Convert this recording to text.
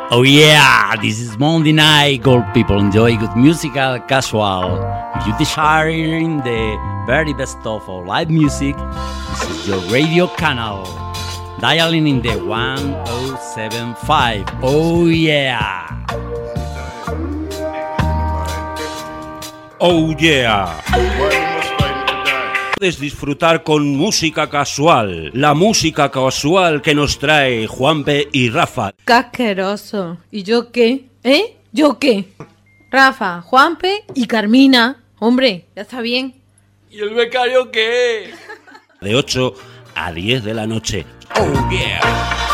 Oh yeah, this is Monday night. Gold people enjoy good musical casual. If you desiring the very best of all live music, this is your radio channel. Dialing in the 1075. Oh yeah. Oh yeah. Puedes disfrutar con música casual, la música casual que nos trae Juanpe y Rafa. ¡Qué asqueroso! ¿Y yo qué? ¿Yo qué? Rafa, Juanpe y Carmina. Hombre, ya está bien. ¿Y el becario qué? De 8 a 10 de la noche. Oh yeah.